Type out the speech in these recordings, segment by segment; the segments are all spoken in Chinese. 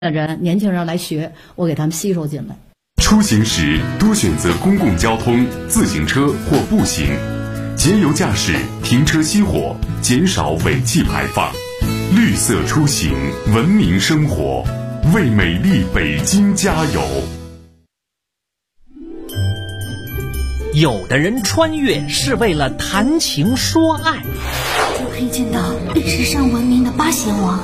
的人、年轻人来学，我给他们吸收进来。 出行时多选择公共交通、自行车或步行，节油驾驶，停车熄火，减少尾气排放。绿色出行，文明生活，为美丽北京加油。 有的人穿越是为了谈情说爱， 就可以见到历史上闻名的八贤王。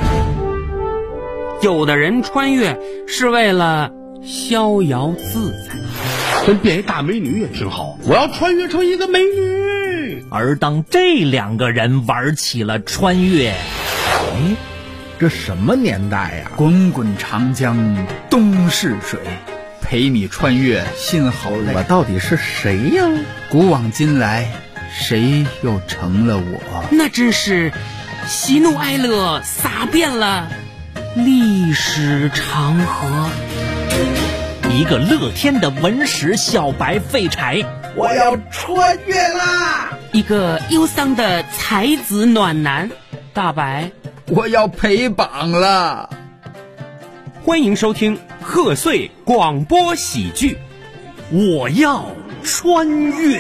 有的人穿越是为了逍遥自在， 跟变一大美女也挺好，我要穿越成一个美女。 而当这两个人玩起了穿越， 这什么年代呀？滚滚长江东逝水，陪你穿越心好累。我到底是谁呀？古往今来，谁又成了我？ 那真是喜怒哀乐洒遍了历史长河。 一个乐天的文史小白废柴， 我要穿越啦！ 一个忧伤的才子暖男大白， 我要陪榜了。 欢迎收听贺岁广播喜剧， 我要穿越。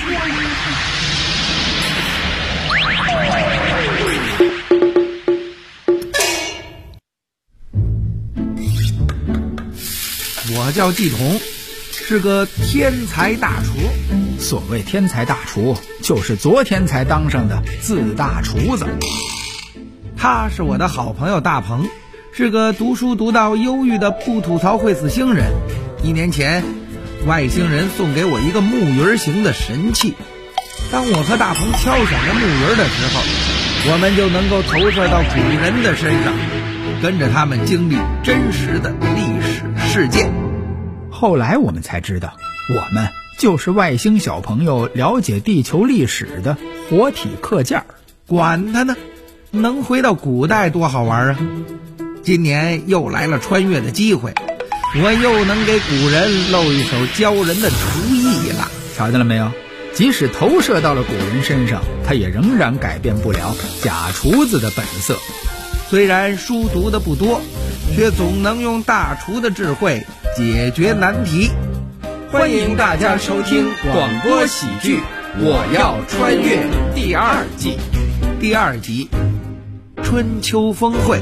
我叫季彤，是个天才大厨。 所谓天才大厨，就是昨天才当上的自大厨子。 他是我的好朋友大鹏，是个读书读到忧郁的不吐槽会死星人。1年前，外星人送给我一个木鱼形的神器。当我和大鹏敲响着木鱼的时候，我们就能够投射到古人的身上，跟着他们经历真实的历史事件。 后来我们才知道，我们就是外星小朋友了解地球历史的活体课件。 管他呢，能回到古代多好玩啊！今年又来了穿越的机会，我又能给古人露一手教人的厨艺了。 瞧见了没有？即使投射到了古人身上，他也仍然改变不了假厨子的本色。 虽然书读的不多，却总能用大厨的智慧解决难题。 欢迎大家收听广播喜剧《我要穿越》第2季。 第2集，春秋峰会。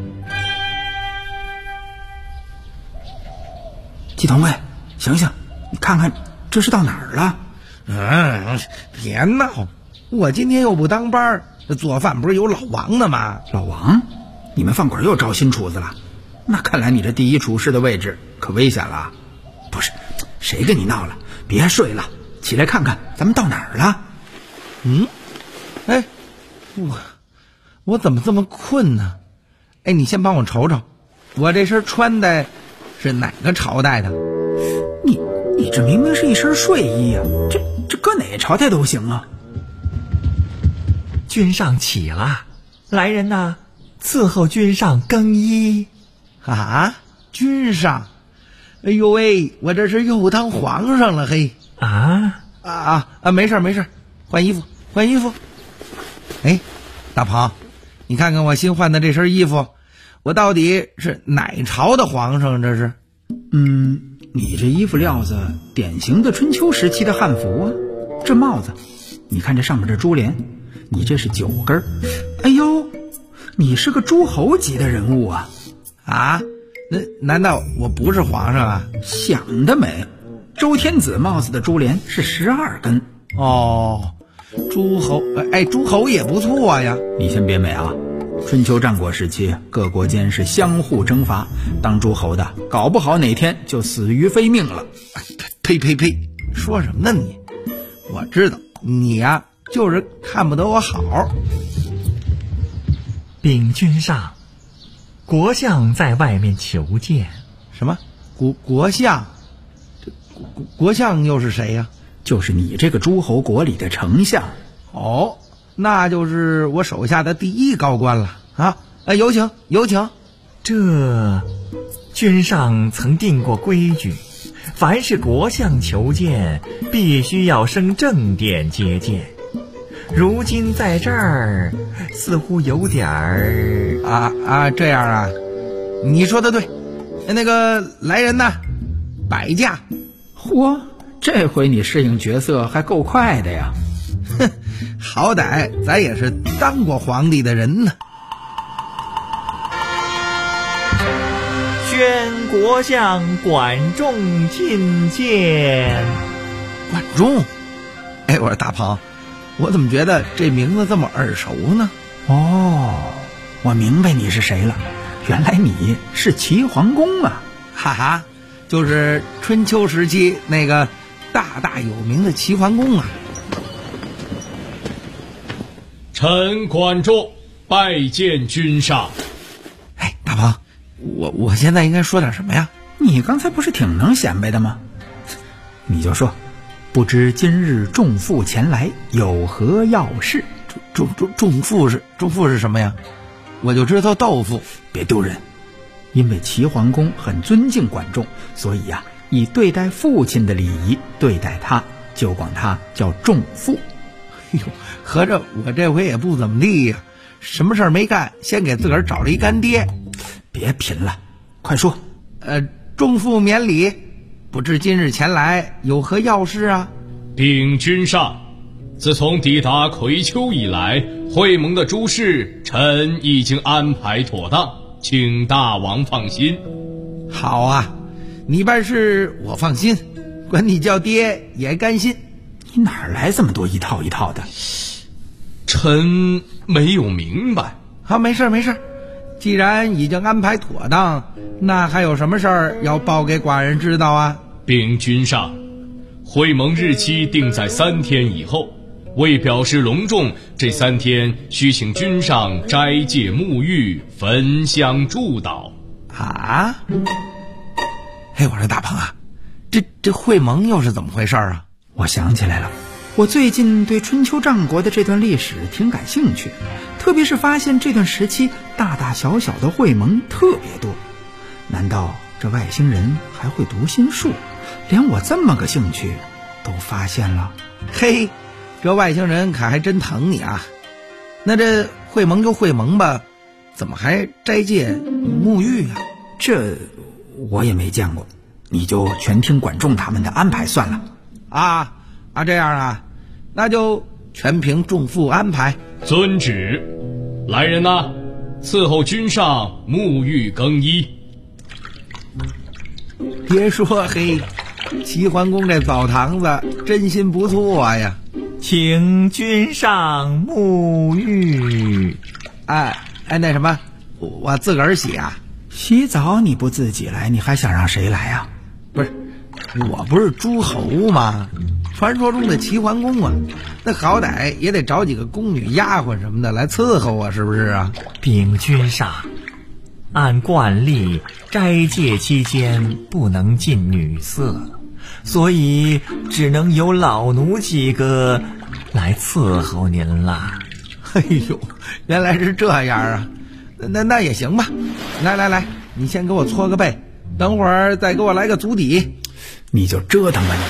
季同卫，醒醒，你看看这是到哪儿了？ 别闹，我今天又不当班，做饭不是有老王的吗？ 老王？你们饭馆又招新厨子了？那看来你这第一厨师的位置可危险了。不是，谁跟你闹了？别睡了，起来看看咱们到哪儿了。 哎，我怎么这么困呢？哎，你先帮我瞅瞅，我这身穿的是哪个朝代的？ 你这明明是一身睡衣啊，这搁哪朝代都行啊。 君上起了，来人呐，伺候君上更衣。 啊，君上，哎呦喂，我这是又当皇上了嘿！没事，换衣服。哎，大鹏，你看看我新换的这身衣服，我到底是哪朝的皇上？这是？ 你这衣服料子典型的春秋时期的汉服啊。这帽子，你看这上面这珠帘，你这是9根。哎呦，你是个诸侯级的人物啊！ 那难道我不是皇上啊？ 想得美！周天子帽子的珠帘是12根。 诸侯也不错呀。 你先别美啊！春秋战国时期，各国间是相互征伐，当诸侯的搞不好哪天就死于非命了。 呸！说什么呢你？我知道你呀，就是看不得我好。 禀君上，国相在外面求见。 什么？国相？国相又是谁呀？ 就是你这个诸侯国里的丞相。 那就是我手下的第一高官了啊！有请。 这君上曾定过规矩，凡是国相求见，必须要升正殿接见。如今在这儿，似乎有点儿…… 这样啊？ 你说的对。那个来人呐，摆驾。 嚯，这回你适应角色还够快的呀。 哼，好歹咱也是当过皇帝的人呢。 宣国相管仲觐见。 管仲？哎，我说大鹏，我怎么觉得这名字这么耳熟呢？ 哦，我明白你是谁了，原来你是齐桓公啊！ 哈哈，就是春秋时期那个大大有名的齐桓公啊。 臣管仲拜见君上。 哎，大鹏，我现在应该说点什么呀？ 你刚才不是挺能显摆的吗？你就说，不知今日仲父前来，有何要事？ 仲父是什么呀？我就知道豆腐。 别丢人，因为齐桓公很尊敬管仲，所以呀，以对待父亲的礼仪对待他，就管他叫仲父。 哎呦，合着我这回也不怎么地呀，什么事儿没干，先给自个儿找了一干爹。 别贫了，快说。 仲父免礼，不知今日前来有何要事啊？ 禀君上，自从抵达葵丘以来，会盟的诸事臣已经安排妥当，请大王放心。 好啊，你办事我放心，管你叫爹也甘心。 你哪来这么多一套一套的？ 臣没有明白。 好，没事没事，既然已经安排妥当，那还有什么事儿要报给寡人知道啊？ 禀君上，会盟日期定在3天以后，为表示隆重，这3天需请君上斋戒沐浴，焚香祝祷。 啊？哎，我说大鹏啊，这会盟又是怎么回事啊？ 我想起来了，我最近对春秋战国的这段历史挺感兴趣，特别是发现这段时期大大小小的会盟特别多。难道这外星人还会读心术，连我这么个兴趣都发现了？ 嘿，这外星人可还真疼你啊。那这会盟就会盟吧，怎么还斋戒沐浴啊？ 这我也没见过，你就全听管仲他们的安排算了。 这样啊，那就全凭仲父安排。 遵旨。来人呐，伺候君上沐浴更衣。 别说，嘿，齐桓公这澡堂子真心不错呀。 请君上沐浴。 那什么，我自个儿洗啊？ 洗澡你不自己来，你还想让谁来啊？ 不是，我不是诸侯吗？传说中的齐桓公啊，那好歹也得找几个宫女丫鬟什么的来伺候我，是不是啊？ 禀君上，按惯例斋戒期间不能近女色，所以只能由老奴几个来伺候您啦。 哎呦，原来是这样啊！那也行吧。来，你先给我搓个背，等会儿再给我来个足底。 你就折腾吧你。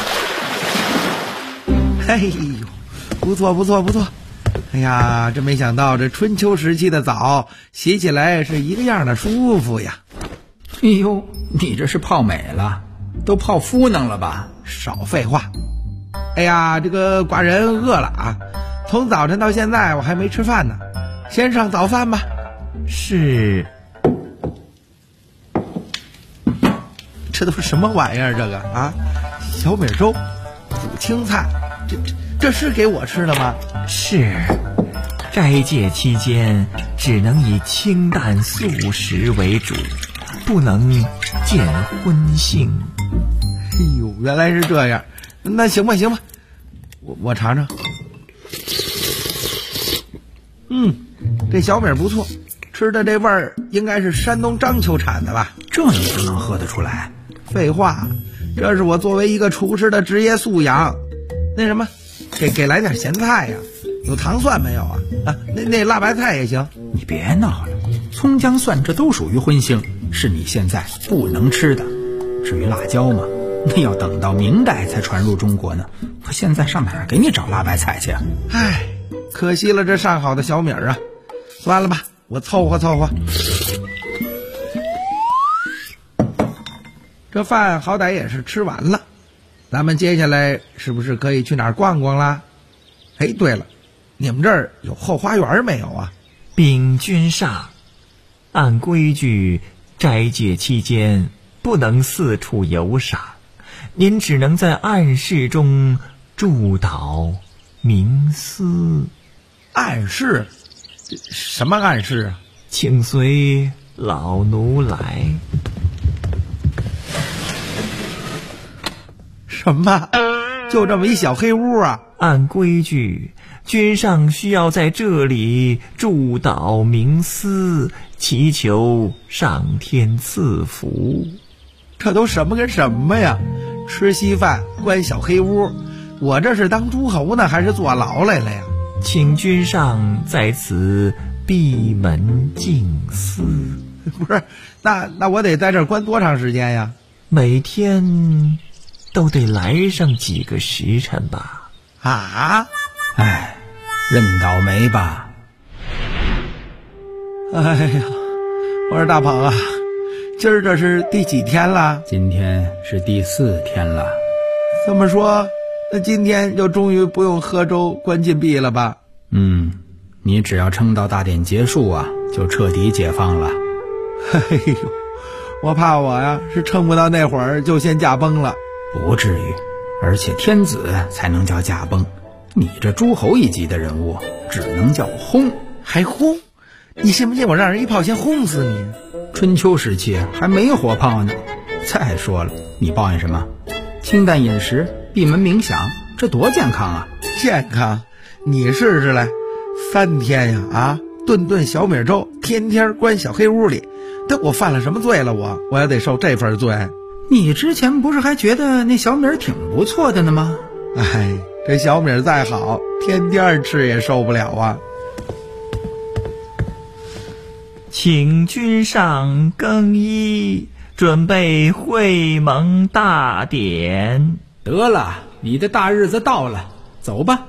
哎呦，不错。哎呀，真没想到这春秋时期的澡洗起来是一个样的舒服呀。 哎呦，你这是泡美了，都泡敷弄了吧？ 少废话。哎呀，这个寡人饿了啊，从早晨到现在我还没吃饭呢，先上早饭吧。 是。 这都是什么玩意儿？这个啊，小米粥，煮青菜，这是给我吃的吗？ 是。斋戒期间只能以清淡素食为主，不能见荤腥。 哎呦，原来是这样。那行吧，我尝尝。这小米不错，吃的这味儿应该是山东章丘产的吧？ 这你都能喝得出来？ 废话，这是我作为一个厨师的职业素养。那什么，给来点咸菜呀？有糖蒜没有啊？那辣白菜也行。 你别闹了，葱姜蒜这都属于荤腥，是你现在不能吃的。至于辣椒嘛，那要等到明代才传入中国呢。我现在上哪儿给你找辣白菜去啊？ 唉，可惜了这上好的小米啊。算了吧，我凑合。 这饭好歹也是吃完了，咱们接下来是不是可以去哪儿逛逛啦？哎，对了，你们这儿有后花园没有啊？ 禀君上，按规矩，斋戒期间不能四处游赏，您只能在暗室中祝祷冥思。 暗室？什么暗室啊？ 请随老奴来。 什么？就这么一小黑屋啊？ 按规矩，君上需要在这里祝祷冥思，祈求上天赐福。 这都什么跟什么呀？吃稀饭，关小黑屋，我这是当诸侯呢，还是坐牢来了呀？ 请君上在此闭门静思。 不是，那我得在这儿关多长时间呀？ 每天都得来上几个时辰吧。 啊？ 哎，认倒霉吧。 哎呀，我说大鹏啊，今儿这是第几天了？ 今天是第4天了。 这么说，那今天就终于不用喝粥关禁闭了吧？ 你只要撑到大典结束啊，就彻底解放了。 哎呦，我怕我呀是撑不到那会儿就先驾崩了。 不至于，而且天子才能叫驾崩，你这诸侯一级的人物只能叫轰。 还轰？你信不信我让人一炮先轰死你？ 春秋时期还没火炮呢。再说了，你抱怨什么？清淡饮食，闭门冥想，这多健康啊！ 健康？你试试来，3天呀啊，顿小米粥，天天关小黑屋里，这我犯了什么罪了？我也得受这份罪。 你之前不是还觉得那小米挺不错的呢吗？ 哎，这小米再好，天天吃也受不了啊。 请君上更衣，准备会盟大典。 得了，你的大日子到了，走吧。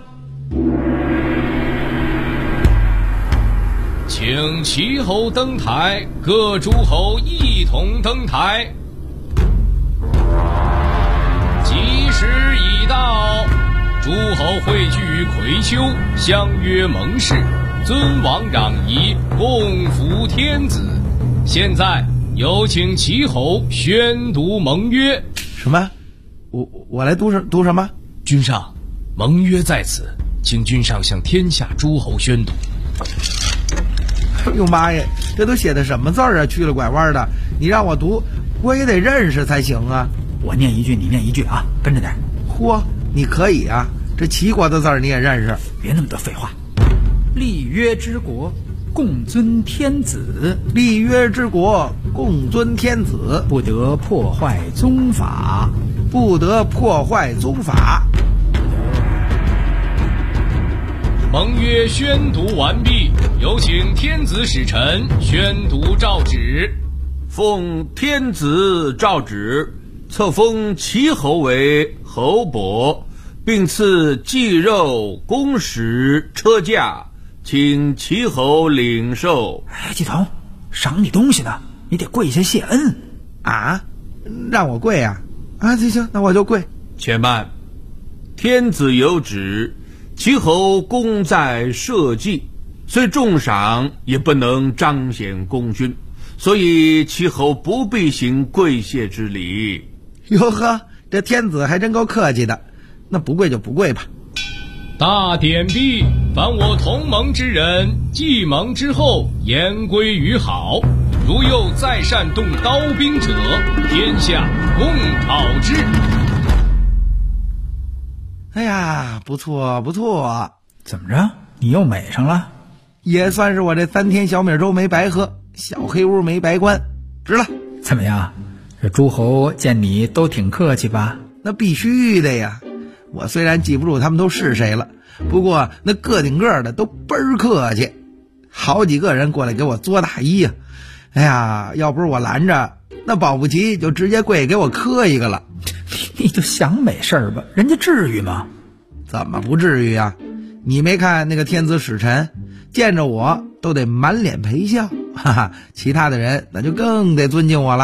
请齐侯登台，各诸侯一同登台。吉时已到，诸侯汇聚于葵丘，相约盟誓，尊王攘夷，共服天子。现在有请齐侯宣读盟约。 什么？我来读什么？ 君上，盟约在此，请君上向天下诸侯宣读。 哎呦妈呀，这都写的什么字儿啊？曲了拐弯的，你让我读，我也得认识才行啊。 我念一句，你念一句啊，跟着点。 嚯，你可以啊，这齐国的字儿你也认识？ 别那么多废话。立约之国，共尊天子。 立约之国，共尊天子， 不得破坏宗法。 不得破坏宗法。 盟约宣读完毕，有请天子使臣宣读诏旨。 奉天子诏旨，册封齐侯为侯伯，并赐祭肉、弓矢、车驾，请齐侯领受。 哎，季童，赏你东西呢，你得跪下谢恩啊！让我跪啊？啊，行，那我就跪。 且慢，天子有旨，齐侯功在社稷，虽重赏，也不能彰显功勋，所以齐侯不必行跪谢之礼。 哟呵，这天子还真够客气的，那不跪就不跪吧。 大典毕，凡我同盟之人，继盟之后，言归于好。如又再擅动刀兵者，天下共讨之。 哎呀，不错不错。 怎么着？你又美上了？ 也算是我这3天小米粥没白喝，小黑屋没白关，值了。 怎么样？这诸侯见你都挺客气吧？ 那必须的呀。我虽然记不住他们都是谁了，不过那个顶个的都倍儿客气，好几个人过来给我作大衣呀。哎呀，要不是我拦着，那保不齐就直接跪给我磕一个了。 你就想美事儿吧，人家至于吗？ 怎么不至于啊？你没看那个天子使臣见着我都得满脸陪笑，哈哈，其他的人那就更得尊敬我了。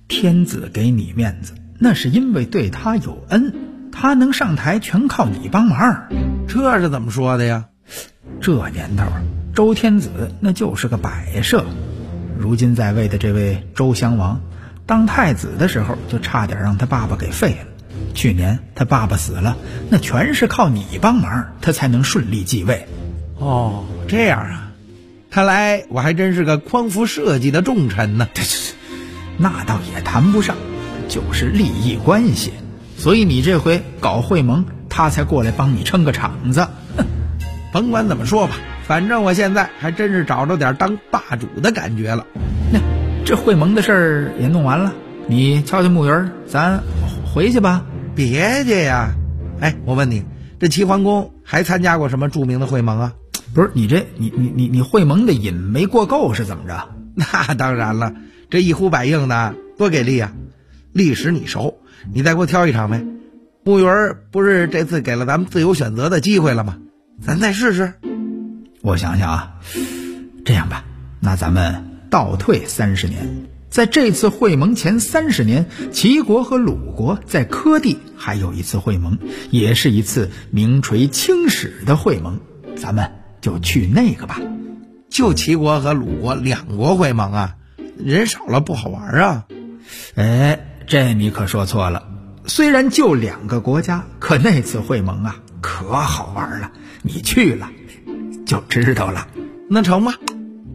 天子给你面子，那是因为对他有恩，他能上台全靠你帮忙。 这是怎么说的呀？ 这年头周天子那就是个摆设。如今在位的这位周襄王当太子的时候就差点让他爸爸给废了，去年他爸爸死了，那全是靠你帮忙，他才能顺利继位。 哦，这样啊，看来我还真是个匡扶社稷的重臣呢。 那倒也谈不上，就是利益关系，所以你这回搞会盟，他才过来帮你撑个场子。 甭管怎么说吧，反正我现在还真是找着点当霸主的感觉了。 那这会盟的事儿也弄完了，你敲敲木鱼，咱回去吧。 别介呀！哎，我问你，这齐桓公还参加过什么著名的会盟啊？ 不是你会盟的瘾没过够是怎么着？ 那当然了，这一呼百应的多给力啊！历史你熟，你再给我挑一场呗。木鱼不是这次给了咱们自由选择的机会了吗？咱再试试。 我想想啊，这样吧，那咱们倒退30年，在这次会盟前30年，齐国和鲁国在柯地还有一次会盟，也是一次名垂青史的会盟，咱们就去那个吧。 就齐国和鲁国2国会盟啊？人少了不好玩啊。 哎，这你可说错了，虽然就2个国家，可那次会盟啊可好玩了，你去了就知道了。 那成吧。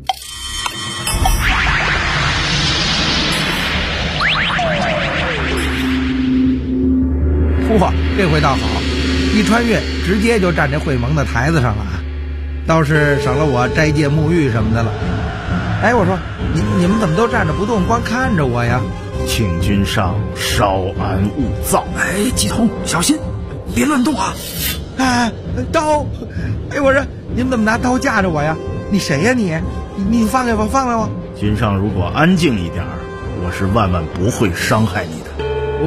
嚯，这回倒好，一穿越直接就站这会盟的台子上了啊，倒是省了我斋戒沐浴什么的了。哎，我说你们怎么都站着不动，光看着我呀？ 请君上稍安勿躁。 哎，季童，小心，别乱动啊！ 哎，刀！哎，我说你们怎么拿刀架着我呀？你谁呀你？你放开我，放开我！ 君上如果安静一点，我是万万不会伤害你的。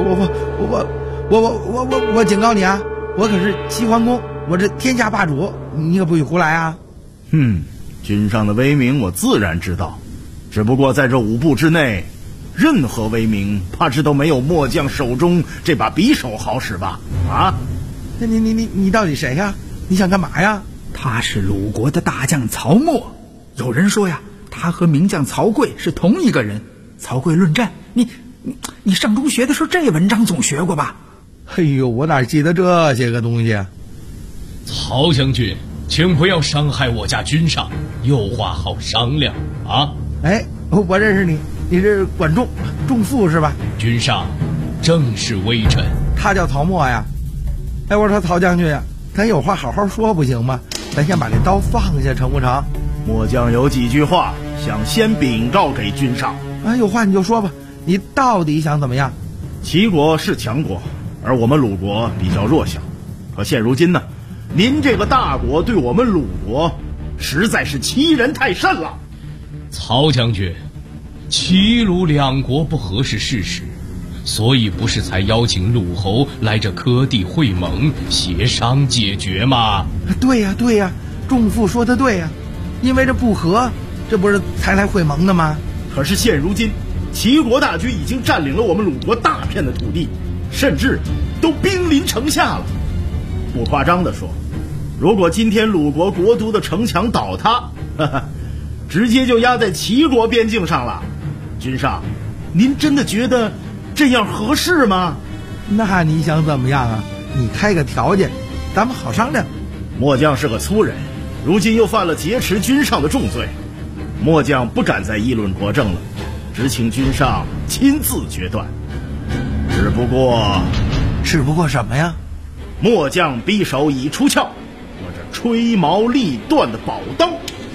我警告你啊！我可是齐桓公，我这天下霸主，你可不许胡来啊！ 君上的威名我自然知道，只不过在这5步之内，任何威名怕是都没有末将手中这把匕首好使吧？啊？ 那你到底谁呀？你想干嘛呀？ 他是鲁国的大将曹沫，有人说呀，他和名将曹刿是同一个人。曹刿论战，你上中学的时候这文章总学过吧？ 哎呦，我哪记得这些个东西啊？ 曹将军，请不要伤害我家君上，有话好商量啊！ 哎，我认识你，你是管仲父是吧？ 君上正是微臣。 他叫曹沫呀。哎，我说曹将军呀，咱有话好好说不行吗？咱先把这刀放下成不成？ 末将有几句话想先禀告给君上。 啊，有话你就说吧，你到底想怎么样？ 齐国是强国，而我们鲁国比较弱小。可现如今呢，您这个大国对我们鲁国实在是欺人太甚了。 曹将军，齐鲁2国不和是事实，所以不是才邀请鲁侯来这柯地会盟协商解决吗？ 对呀，仲父说的对呀，因为这不和，这不是才来会盟的吗？ 可是现如今，齐国大军已经占领了我们鲁国大片的土地，甚至都兵临城下了。不夸张地说，如果今天鲁国国都的城墙倒塌，直接就压在齐国边境上了。君上，您真的觉得这样合适吗？ 那你想怎么样啊？你开个条件，咱们好商量。 末将是个粗人，如今又犯了劫持君上的重罪，末将不敢再议论国政了，只请君上亲自决断。只不过什么呀？ 末将匕首已出鞘，我这吹毛立断的宝刀，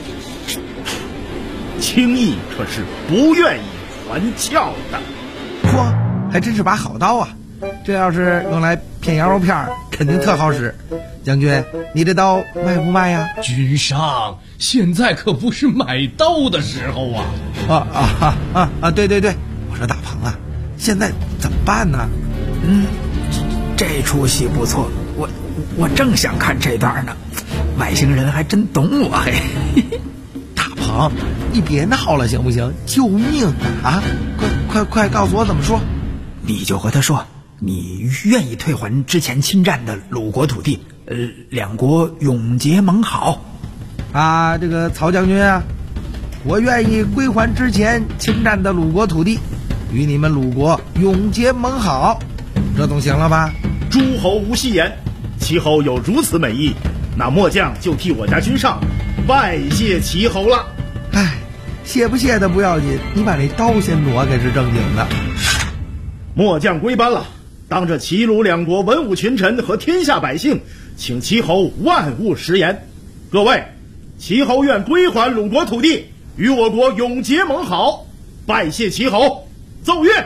轻易可是不愿意还鞘的。 嚯，还真是把好刀啊！这要是用来片羊肉片，肯定特好使。将军，你这刀卖不卖呀？ 君上，现在可不是买刀的时候啊！ 对，我说大鹏啊，现在怎么办呢？ 这出戏不错，我正想看这段呢。外星人还真懂我嘿。 大鹏，你别闹了行不行？救命啊！快！ 快告诉我怎么说。 你就和他说，你愿意退还之前侵占的鲁国土地，两国永结盟好。 啊，这个曹将军啊，我愿意归还之前侵占的鲁国土地，与你们鲁国永结盟好，这总行了吧？ 诸侯无戏言，齐侯有如此美意，那末将就替我家君上拜谢齐侯了。 哎，谢不谢的不要紧，你把这刀先挪开是正经的。 末将归班了，当着齐鲁两国文武群臣和天下百姓，请齐侯万勿食言。各位，齐侯愿归还鲁国土地，与我国永结盟好，拜谢齐侯，奏乐。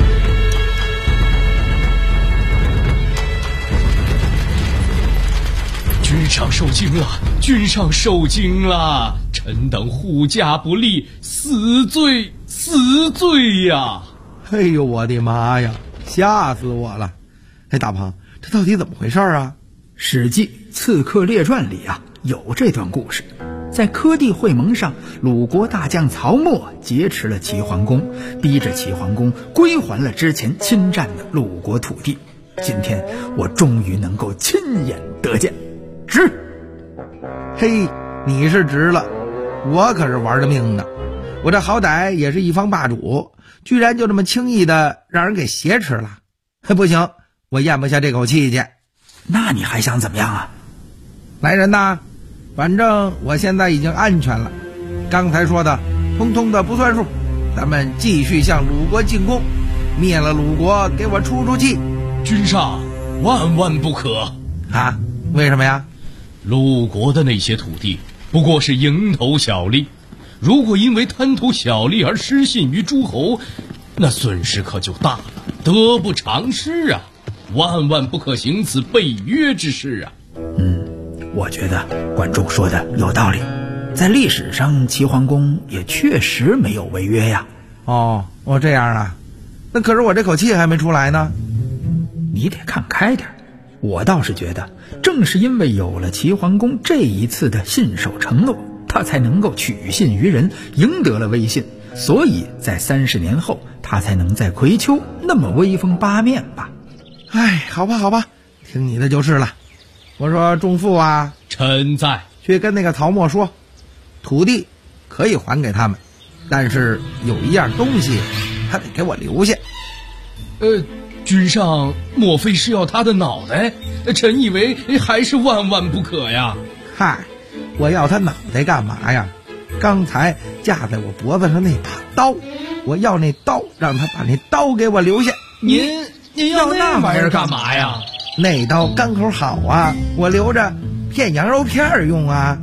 君上受惊了，君上受惊了！臣等护驾不力，死罪呀！ 哎呦，我的妈呀，吓死我了！哎，大鹏，这到底怎么回事啊？ 《史记·刺客列传》里啊有这段故事。在科第会盟上，鲁国大将曹沫劫持了齐桓公，逼着齐桓公归还了之前侵占的鲁国土地。今天我终于能够亲眼得见。值！ 嘿，你是值了，我可是玩了命的。我这好歹也是一方霸主，居然就这么轻易的让人给挟持了。不行，我咽不下这口气去。 那你还想怎么样啊？ 来人呐，反正我现在已经安全了，刚才说的通通的不算数，咱们继续向鲁国进攻，灭了鲁国，给我出气。 君上万万不可啊！为什么呀？ 鲁国的那些土地不过是蝇头小利，如果因为贪图小利而失信于诸侯，那损失可就大了，得不偿失啊！万万不可行此背约之事啊！ 我觉得观众说的有道理，在历史上齐桓公也确实没有违约呀。 哦，这样啊，那可是我这口气还没出来呢。 你得看开点，我倒是觉得正是因为有了齐桓公这一次的信守承诺，他才能够取信于人，赢得了威信，所以在30年后他才能在葵丘那么威风八面吧。 哎，好吧，听你的就是了。我说仲父啊， 臣在， 去跟那个曹沫说，土地可以还给他们，但是有一样东西他得给我留下。 君上莫非是要他的脑袋？臣以为还是万万不可呀。 嗨，我要他脑袋干嘛呀？刚才架在我脖子上那把刀，我要那刀，让他把那刀给我留下。 您要那玩意儿干嘛呀？ 那刀干口好啊，我留着片羊肉片用啊。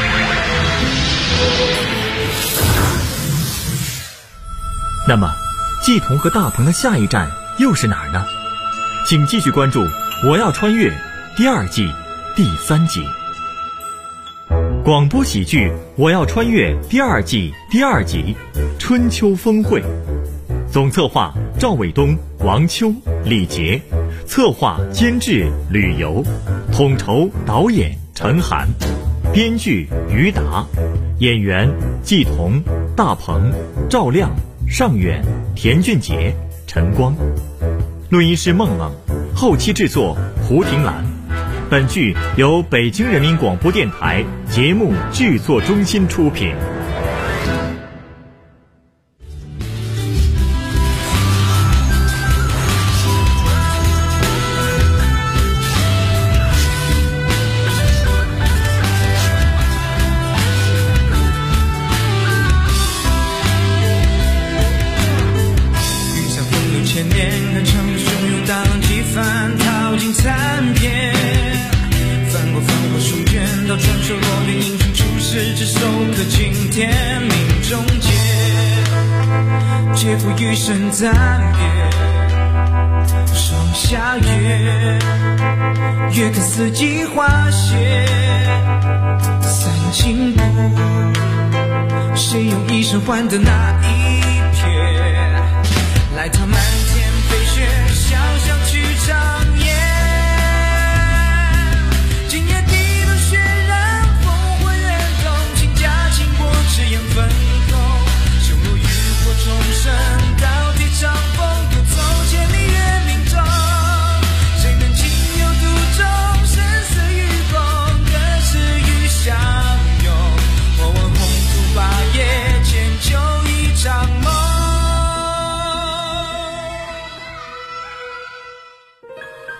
那么季童和大鹏的下一站又是哪儿呢？请继续关注《我要穿越》第2季第3集。广播喜剧《我要穿越》第2季第2集《春秋峰会》，总策划赵伟东、王秋、李杰，策划监制吕游，统筹导演陈涵，编剧于达，演员季童、大鹏、赵亮、尚远、田俊杰、陈光，录音师梦梦，后期制作胡婷兰。本剧由北京人民广播电台节目制作中心出品。 劫富余生暂别，霜下月，月看四季花谢，三清不，谁用一生换得那一瞥？来趟漫天飞雪，想象去长夜，今夜地冷血染，烽火远动，倾家倾国，赤焰分空，修罗浴火重生，到底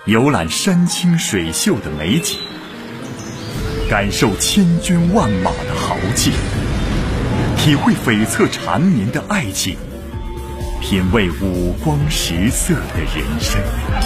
游览山清水秀的美景，感受千军万马的豪气，体会悱恻缠绵的爱情，品味五光十色的人生。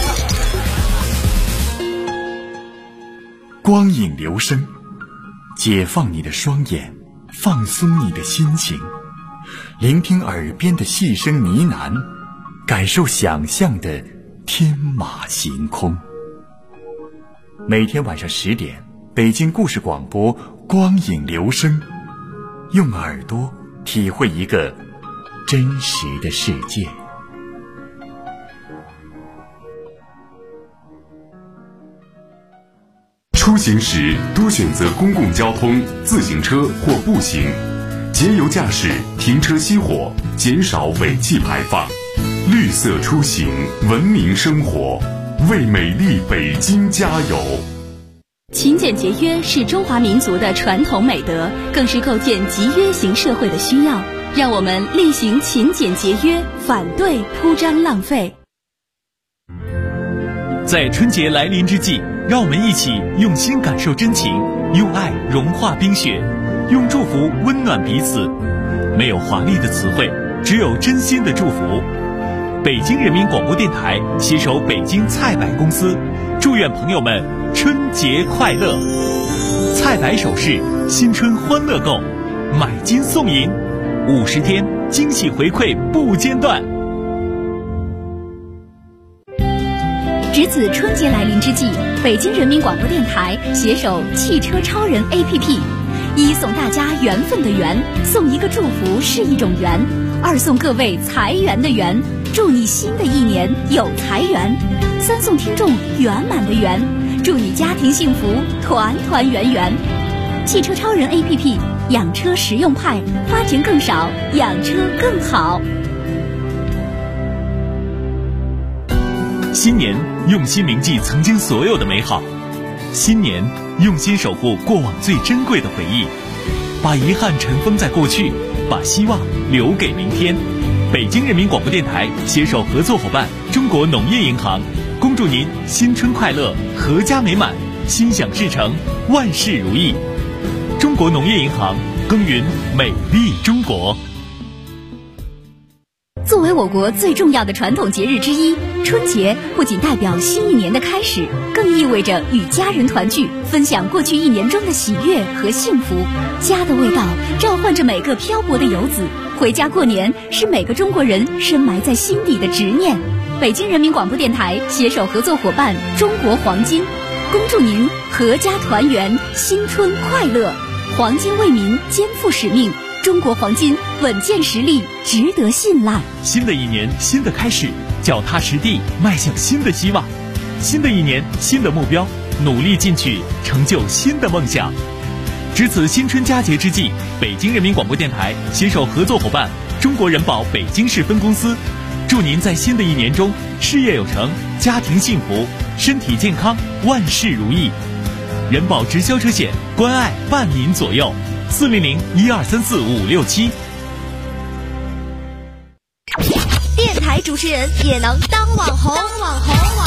光影留声，解放你的双眼，放松你的心情，聆听耳边的细声呢喃，感受想象的天马行空。每天晚上10点，北京故事广播光影留声，用耳朵体会一个真实的世界。 出行时多选择公共交通、自行车或步行，节油驾驶，停车熄火，减少尾气排放。绿色出行，文明生活，为美丽北京加油。 勤俭节约是中华民族的传统美德，更是构建集约型社会的需要。让我们力行勤俭节约，反对铺张浪费。 在春节来临之际，让我们一起用心感受真情，用爱融化冰雪，用祝福温暖彼此。没有华丽的词汇，只有真心的祝福。北京人民广播电台携手北京菜百公司，祝愿朋友们春节快乐！菜百首饰，新春欢乐购，买金送银，50天惊喜回馈不间断。 值此春节来临之际，北京人民广播电台携手汽车超人 APP， 一送大家缘分的缘，送一个祝福是一种缘；二送各位财源的源，祝你新的一年有财源；三送听众圆满的圆，祝你家庭幸福团团圆圆。汽车超人 APP， 养车实用派，花钱更少，养车更好。 新年用心铭记曾经所有的美好，新年用心守护过往最珍贵的回忆，把遗憾尘封在过去，把希望留给明天。北京人民广播电台携手合作伙伴中国农业银行，恭祝您新春快乐，阖家美满，心想事成，万事如意。中国农业银行，耕耘美丽中国。 作为我国最重要的传统节日之一，春节不仅代表新一年的开始，更意味着与家人团聚，分享过去一年中的喜悦和幸福。家的味道召唤着每个漂泊的游子，回家过年是每个中国人深埋在心底的执念。北京人民广播电台携手合作伙伴中国黄金，恭祝您阖家团圆，新春快乐。黄金为民，肩负使命，中国黄金稳健实力，值得信赖。 新的一年，新的开始，脚踏实地，迈向新的希望。新的一年，新的目标，努力进取，成就新的梦想。值此新春佳节之际，北京人民广播电台携手合作伙伴中国人保北京市分公司，祝您在新的一年中事业有成，家庭幸福，身体健康，万事如意。人保直销车险，关爱伴您左右，400-1234-567。 电台主持人也能当网红。